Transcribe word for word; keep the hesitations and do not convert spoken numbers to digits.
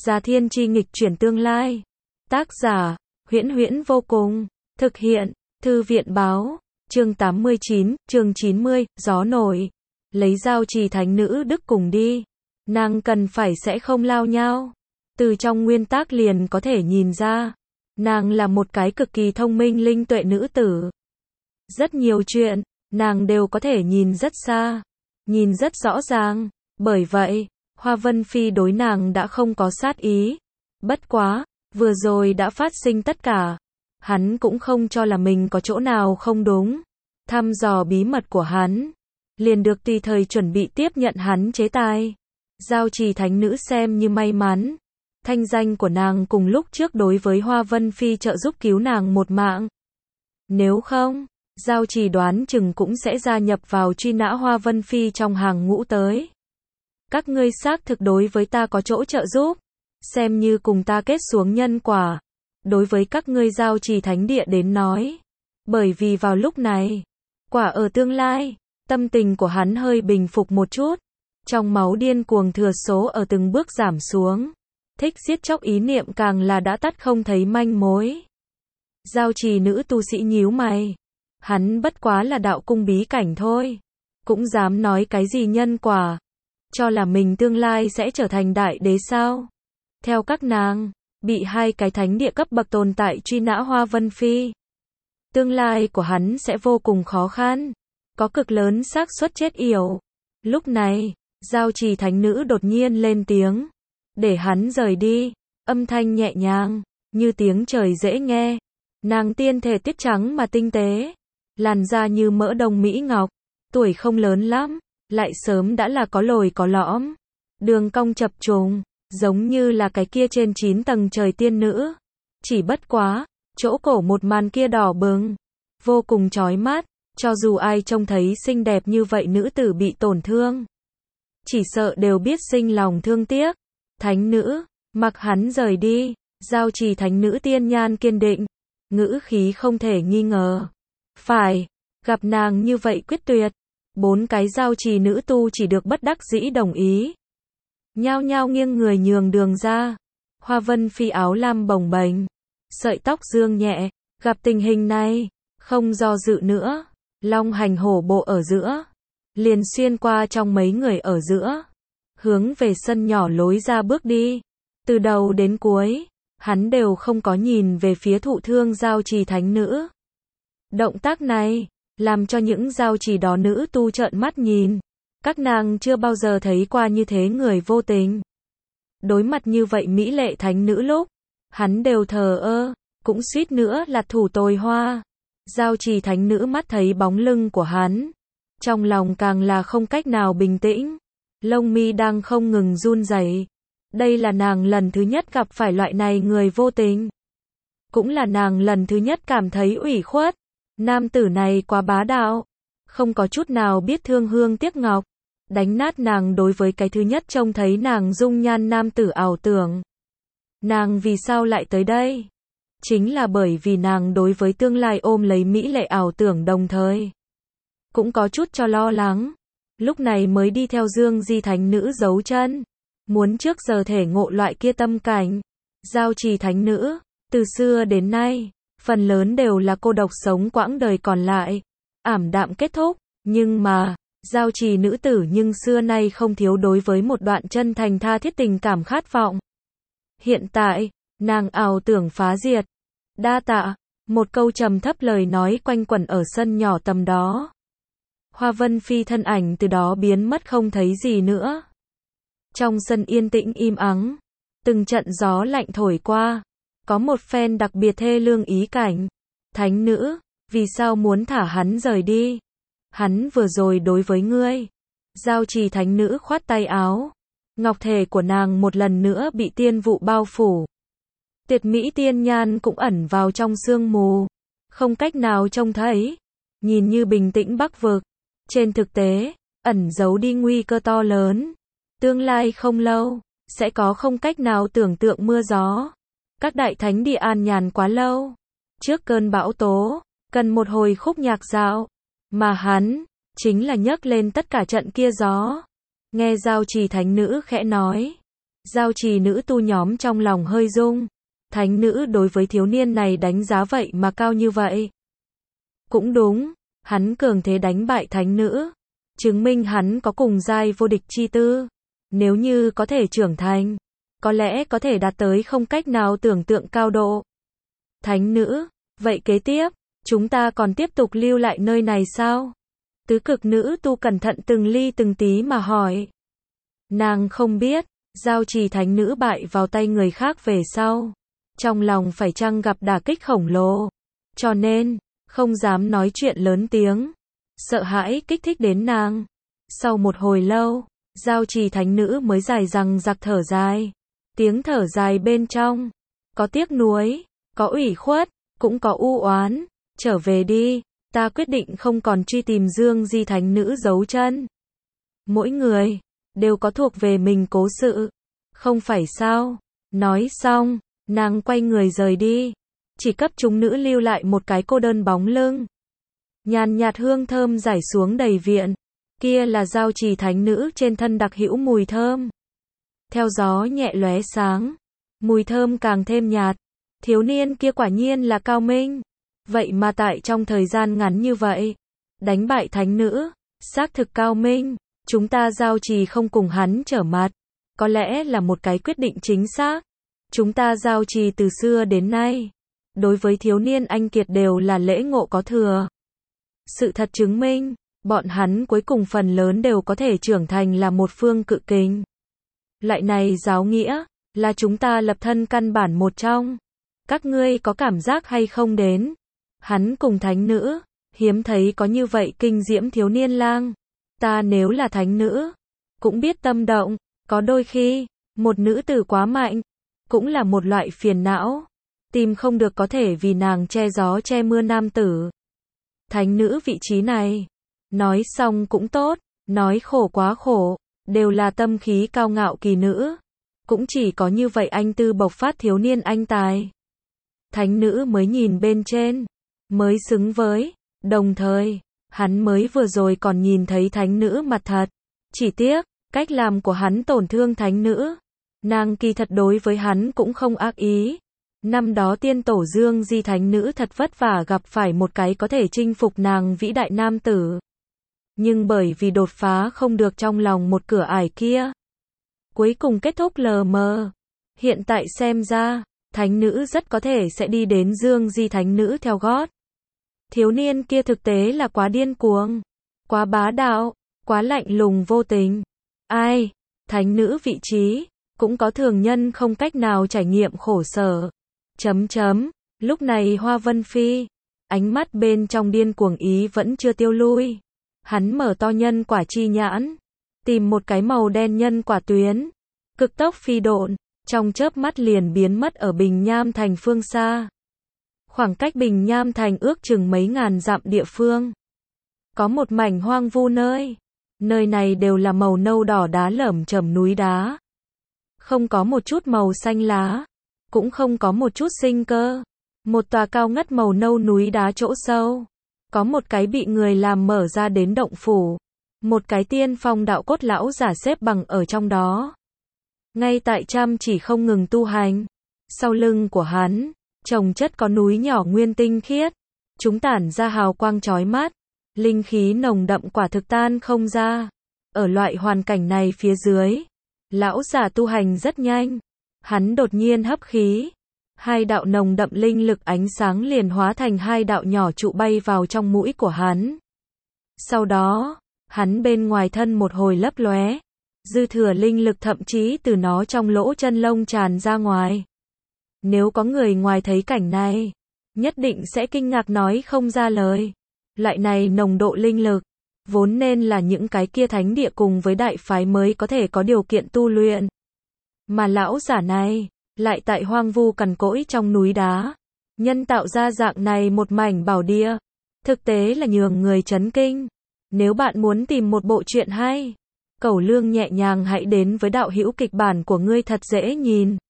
Già Thiên Chi nghịch chuyển tương lai. Tác giả, Huyễn Huyễn vô cùng. Thực hiện, Thư viện báo. Chương tám mươi chín, chương chín mươi, gió nổi. Lấy Giao Trì thánh nữ đức cùng đi. Nàng cần phải sẽ không lao nhau. Từ trong nguyên tác liền có thể nhìn ra. Nàng là một cái cực kỳ thông minh linh tuệ nữ tử. Rất nhiều chuyện, nàng đều có thể nhìn rất xa. Nhìn rất rõ ràng. Bởi vậy, Hoa Vân Phi đối nàng đã không có sát ý. Bất quá, vừa rồi đã phát sinh tất cả. Hắn cũng không cho là mình có chỗ nào không đúng. Thăm dò bí mật của hắn. Liền được tùy thời chuẩn bị tiếp nhận hắn chế tài. Giao Trì thánh nữ xem như may mắn. Thanh danh của nàng cùng lúc trước đối với Hoa Vân Phi trợ giúp cứu nàng một mạng. Nếu không, Giao Trì đoán chừng cũng sẽ gia nhập vào truy nã Hoa Vân Phi trong hàng ngũ tới. Các ngươi xác thực đối với ta có chỗ trợ giúp. Xem như cùng ta kết xuống nhân quả. Đối với các ngươi Giao Trì thánh địa đến nói. Bởi vì vào lúc này, quả ở tương lai, tâm tình của hắn hơi bình phục một chút. Trong máu điên cuồng thừa số ở từng bước giảm xuống. Thích giết chóc ý niệm càng là đã tắt không thấy manh mối. Giao Trì nữ tu sĩ nhíu mày. Hắn bất quá là đạo cung bí cảnh thôi. Cũng dám nói cái gì nhân quả. Cho là mình tương lai sẽ trở thành đại đế sao. Theo các nàng, bị hai cái thánh địa cấp bậc tồn tại truy nã Hoa Vân Phi. Tương lai của hắn sẽ vô cùng khó khăn. Có cực lớn xác suất chết yểu. Lúc này, Giao Trì thánh nữ đột nhiên lên tiếng. Để hắn rời đi. Âm thanh nhẹ nhàng, như tiếng trời dễ nghe. Nàng tiên thể tuyết trắng mà tinh tế. Làn da như mỡ đồng mỹ ngọc. Tuổi không lớn lắm. Lại sớm đã là có lồi có lõm. Đường cong chập trùng. Giống như là cái kia trên chín tầng trời tiên nữ. Chỉ bất quá, chỗ cổ một màn kia đỏ bừng. Vô cùng chói mắt. Cho dù ai trông thấy xinh đẹp như vậy nữ tử bị tổn thương. Chỉ sợ đều biết sinh lòng thương tiếc. Thánh nữ, mặc hắn rời đi. Giao Trì thánh nữ tiên nhan kiên định. Ngữ khí không thể nghi ngờ. Phải, gặp nàng như vậy quyết tuyệt. Bốn cái Giao Trì nữ tu chỉ được bất đắc dĩ đồng ý. Nhao nhao nghiêng người nhường đường ra. Hoa Vân Phi áo lam bồng bềnh. Sợi tóc dương nhẹ. Gặp tình hình này, không do dự nữa. Long hành hổ bộ ở giữa. Liền xuyên qua trong mấy người ở giữa. Hướng về sân nhỏ lối ra bước đi. Từ đầu đến cuối, hắn đều không có nhìn về phía thụ thương Giao Trì thánh nữ. Động tác này, làm cho những Giao Trì đó nữ tu trợn mắt nhìn. Các nàng chưa bao giờ thấy qua như thế người vô tình. Đối mặt như vậy mỹ lệ thánh nữ lúc, hắn đều thờ ơ, cũng suýt nữa là thủ tồi hoa. Giao Trì thánh nữ mắt thấy bóng lưng của hắn. Trong lòng càng là không cách nào bình tĩnh. Lông mi đang không ngừng run rẩy. Đây là nàng lần thứ nhất gặp phải loại này người vô tình. Cũng là nàng lần thứ nhất cảm thấy ủy khuất. Nam tử này quá bá đạo. Không có chút nào biết thương hương tiếc ngọc. Đánh nát nàng đối với cái thứ nhất trông thấy nàng dung nhan nam tử ảo tưởng. Nàng vì sao lại tới đây? Chính là bởi vì nàng đối với tương lai ôm lấy mỹ lệ ảo tưởng đồng thời. Cũng có chút cho lo lắng. Lúc này mới đi theo Dương Di thánh nữ giấu chân. Muốn trước giờ thể ngộ loại kia tâm cảnh. Giao Trì thánh nữ, từ xưa đến nay, phần lớn đều là cô độc sống quãng đời còn lại. Ảm đạm kết thúc, nhưng mà, Giao Trì nữ tử nhưng xưa nay không thiếu đối với một đoạn chân thành tha thiết tình cảm khát vọng. Hiện tại, nàng ảo tưởng phá diệt. Đa tạ, một câu trầm thấp lời nói quanh quẩn ở sân nhỏ tầm đó. Hoa Vân Phi thân ảnh từ đó biến mất không thấy gì nữa. Trong sân yên tĩnh im ắng, từng trận gió lạnh thổi qua, có một phen đặc biệt thê lương ý cảnh. Thánh nữ, vì sao muốn thả hắn rời đi? Hắn vừa rồi đối với ngươi. Giao Trì thánh nữ khoát tay áo. Ngọc thể của nàng một lần nữa bị tiên vụ bao phủ. Tuyệt mỹ tiên nhan cũng ẩn vào trong sương mù. Không cách nào trông thấy. Nhìn như bình tĩnh bắc vực. Trên thực tế, ẩn giấu đi nguy cơ to lớn. Tương lai không lâu, sẽ có không cách nào tưởng tượng mưa gió. Các đại thánh địa an nhàn quá lâu. Trước cơn bão tố, cần một hồi khúc nhạc dạo. Mà hắn, chính là nhấc lên tất cả trận kia gió. Nghe Giao Trì thánh nữ khẽ nói. Giao trì nữ tu nhóm trong lòng hơi rung. Thánh nữ đối với thiếu niên này đánh giá vậy mà cao như vậy. Cũng đúng, hắn cường thế đánh bại thánh nữ, chứng minh hắn có cùng giai vô địch chi tư. Nếu như có thể trưởng thành, có lẽ có thể đạt tới không cách nào tưởng tượng cao độ. Thánh nữ, vậy kế tiếp, chúng ta còn tiếp tục lưu lại nơi này sao? Tứ cực nữ tu cẩn thận từng ly từng tí mà hỏi. Nàng không biết, giao trì thánh nữ bại vào tay người khác về sau, trong lòng phải chăng gặp đả kích khổng lồ, cho nên, không dám nói chuyện lớn tiếng, sợ hãi kích thích đến nàng. Sau một hồi lâu, giao trì thánh nữ mới dài dằng dặc thở dài. Tiếng thở dài bên trong, có tiếc nuối, có ủy khuất, cũng có u oán. Trở về đi, ta quyết định không còn truy tìm Dương Di thánh nữ giấu chân. Mỗi người, đều có thuộc về mình cố sự, không phải sao? Nói xong, nàng quay người rời đi, chỉ cấp chúng nữ lưu lại một cái cô đơn bóng lưng. Nhàn nhạt hương thơm rải xuống đầy viện, kia là giao trì thánh nữ trên thân đặc hữu mùi thơm. Theo gió nhẹ lóe sáng, mùi thơm càng thêm nhạt. Thiếu niên kia quả nhiên là cao minh, vậy mà tại trong thời gian ngắn như vậy, đánh bại thánh nữ, xác thực cao minh. Chúng ta giao trì không cùng hắn trở mặt, có lẽ là một cái quyết định chính xác. Chúng ta giao trì từ xưa đến nay, đối với thiếu niên anh kiệt đều là lễ ngộ có thừa. Sự thật chứng minh, bọn hắn cuối cùng phần lớn đều có thể trưởng thành là một phương cự kình. Lại này giáo nghĩa, là chúng ta lập thân căn bản một trong. Các ngươi có cảm giác hay không đến? Hắn cùng thánh nữ, hiếm thấy có như vậy kinh diễm thiếu niên lang. Ta nếu là thánh nữ, cũng biết tâm động, có đôi khi, một nữ tử quá mạnh, cũng là một loại phiền não. Tìm không được có thể vì nàng che gió che mưa nam tử. Thánh nữ vị trí này, nói xong cũng tốt, nói khổ quá khổ, đều là tâm khí cao ngạo kỳ nữ. Cũng chỉ có như vậy anh tư bộc phát thiếu niên anh tài. Thánh nữ mới nhìn bên trên, mới xứng với, đồng thời, hắn mới vừa rồi còn nhìn thấy thánh nữ mặt thật. Chỉ tiếc, cách làm của hắn tổn thương thánh nữ. Nàng kỳ thật đối với hắn cũng không ác ý. Năm đó tiên tổ Dương Di thánh nữ thật vất vả gặp phải một cái có thể chinh phục nàng vĩ đại nam tử. Nhưng bởi vì đột phá không được trong lòng một cửa ải kia, cuối cùng kết thúc lờ mờ. Hiện tại xem ra, thánh nữ rất có thể sẽ đi đến Dương Di thánh nữ theo gót. Thiếu niên kia thực tế là quá điên cuồng, quá bá đạo, quá lạnh lùng vô tình. Ai, thánh nữ vị trí, cũng có thường nhân không cách nào trải nghiệm khổ sở. Chấm chấm, lúc này Hoa Vân Phi, ánh mắt bên trong điên cuồng ý vẫn chưa tiêu lui. Hắn mở to nhân quả chi nhãn, tìm một cái màu đen nhân quả tuyến, cực tốc phi độn, trong chớp mắt liền biến mất ở Bình Nham Thành phương xa. Khoảng cách Bình Nham Thành ước chừng mấy ngàn dặm địa phương. Có một mảnh hoang vu nơi. Nơi này đều là màu nâu đỏ đá lởm chởm núi đá. Không có một chút màu xanh lá. Cũng không có một chút sinh cơ. Một tòa cao ngất màu nâu núi đá chỗ sâu. Có một cái bị người làm mở ra đến động phủ. Một cái tiên phong đạo cốt lão giả xếp bằng ở trong đó. Ngay tại chăm chỉ không ngừng tu hành. Sau lưng của hắn, chồng chất có núi nhỏ nguyên tinh khiết. Chúng tản ra hào quang chói mắt. Linh khí nồng đậm quả thực tan không ra. Ở loại hoàn cảnh này phía dưới, lão giả tu hành rất nhanh. Hắn đột nhiên hấp khí. Hai đạo nồng đậm linh lực ánh sáng liền hóa thành hai đạo nhỏ trụ bay vào trong mũi của hắn. Sau đó, hắn bên ngoài thân một hồi lấp lóe. Dư thừa linh lực thậm chí từ nó trong lỗ chân lông tràn ra ngoài. Nếu có người ngoài thấy cảnh này, nhất định sẽ kinh ngạc nói không ra lời. Loại này nồng độ linh lực, vốn nên là những cái kia thánh địa cùng với đại phái mới có thể có điều kiện tu luyện. Mà lão giả này, lại tại hoang vu cằn cỗi trong núi đá, nhân tạo ra dạng này một mảnh bảo địa. Thực tế là nhường người chấn kinh. Nếu bạn muốn tìm một bộ truyện hay, Cẩu Lương nhẹ nhàng hãy đến với đạo hữu kịch bản của ngươi thật dễ nhìn.